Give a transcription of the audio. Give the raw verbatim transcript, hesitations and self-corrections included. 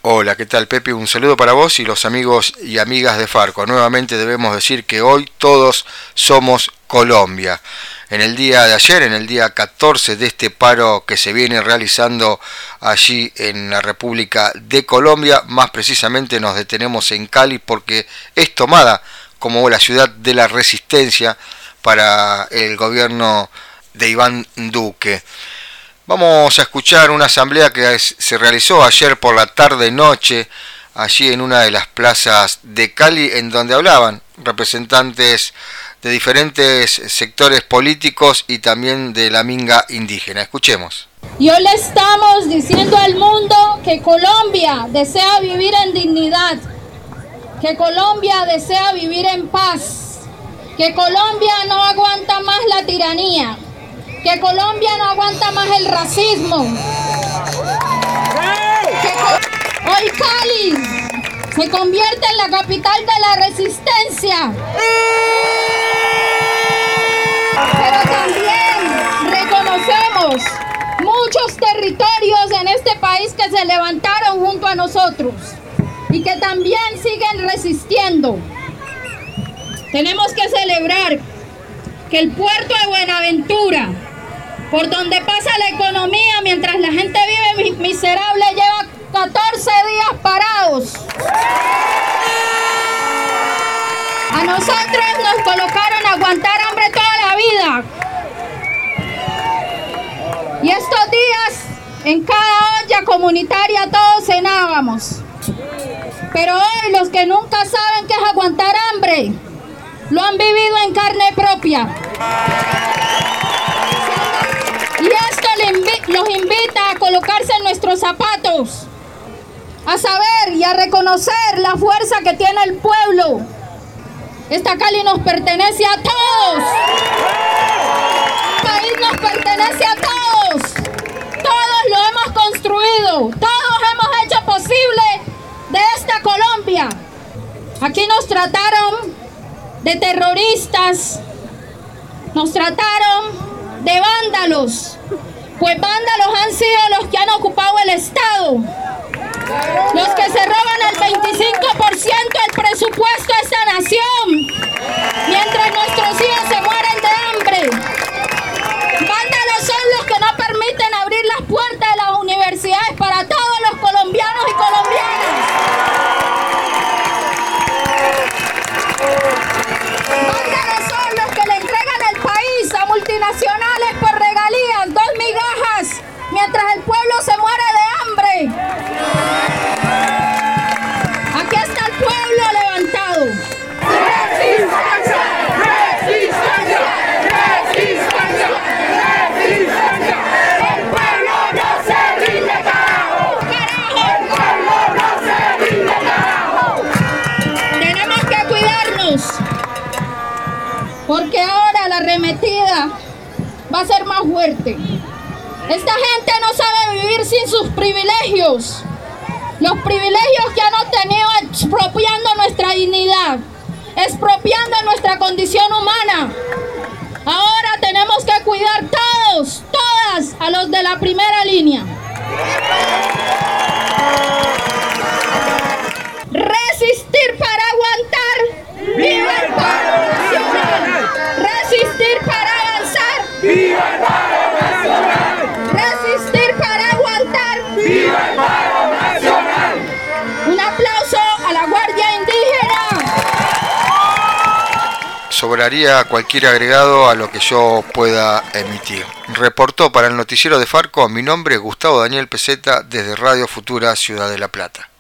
Hola, ¿qué tal, Pepe? Un saludo para vos y los amigos y amigas de Farco. Nuevamente debemos decir que hoy todos somos Colombia. En el día de ayer, en el día catorce de este paro que se viene realizando allí en la República de Colombia, más precisamente nos detenemos en Cali porque es tomada como la ciudad de la resistencia para el gobierno de Iván Duque. Vamos a escuchar una asamblea que se realizó ayer por la tarde-noche, allí en una de las plazas de Cali, en donde hablaban representantes de diferentes sectores políticos y también de la minga indígena. Escuchemos. Y hoy le estamos diciendo al mundo que Colombia desea vivir en dignidad, que Colombia desea vivir en paz, que Colombia no aguanta más la tiranía, que Colombia no aguanta más el racismo. Que hoy Cali se convierte en la capital de la resistencia. Pero también reconocemos muchos territorios en este país que se levantaron junto a nosotros y que también siguen resistiendo. Tenemos que celebrar que el puerto de Buenaventura, por donde pasa la economía mientras la gente vive miserable, lleva catorce días parados. A nosotros nos colocaron a aguantar hambre toda la vida. Y estos días, en cada olla comunitaria todos cenábamos. Pero hoy los que nunca saben qué es aguantar hambre, lo han vivido en carne propia. Y esto los invita a colocarse en nuestros zapatos, a saber y a reconocer la fuerza que tiene el pueblo. Esta Cali nos pertenece a todos. Este país nos pertenece a todos. Todos lo hemos construido. Todos hemos hecho posible de esta Colombia. Aquí nos trataron de terroristas, nos trataron de vándalos, pues vándalos han sido los que han ocupado el Estado, los que se roban el veinticinco por ciento del presupuesto de esta nación, mientras nuestros hijos se mueren de hambre. Vándalos son los que no permiten abrir las puertas de las universidades para todos los colombianos y colombianas. Vándalos son los que le entregan el país a multinacionales por regalías, dos migajas, mientras el pueblo se muere de hambre. Aquí está el pueblo levantado. ¡Resistencia! ¡Resistencia! ¡Resistencia! ¡Resistencia! ¡El pueblo no se rinde, carajo! ¡Carajo! ¡El pueblo no se rinde, carajo! Tenemos que cuidarnos, porque ahora la arremetida va a ser más fuerte. Esta gente no sabe vivir sin sus privilegios. Los privilegios que han obtenido expropiando nuestra dignidad, expropiando nuestra condición humana. Ahora tenemos que cuidar todos, todas a los de la primera línea. Resistir para aguantar. ¡Viva el paro nacional! Resistir para avanzar. ¡Viva el paro nacional! Resistir para aguantar. ¡Viva el paro nacional! Un aplauso a la Guardia Indígena. Sobraría cualquier agregado a lo que yo pueda emitir. Reportó para el noticiero de Farco mi nombre, Gustavo Daniel Peseta, desde Radio Futura, Ciudad de La Plata.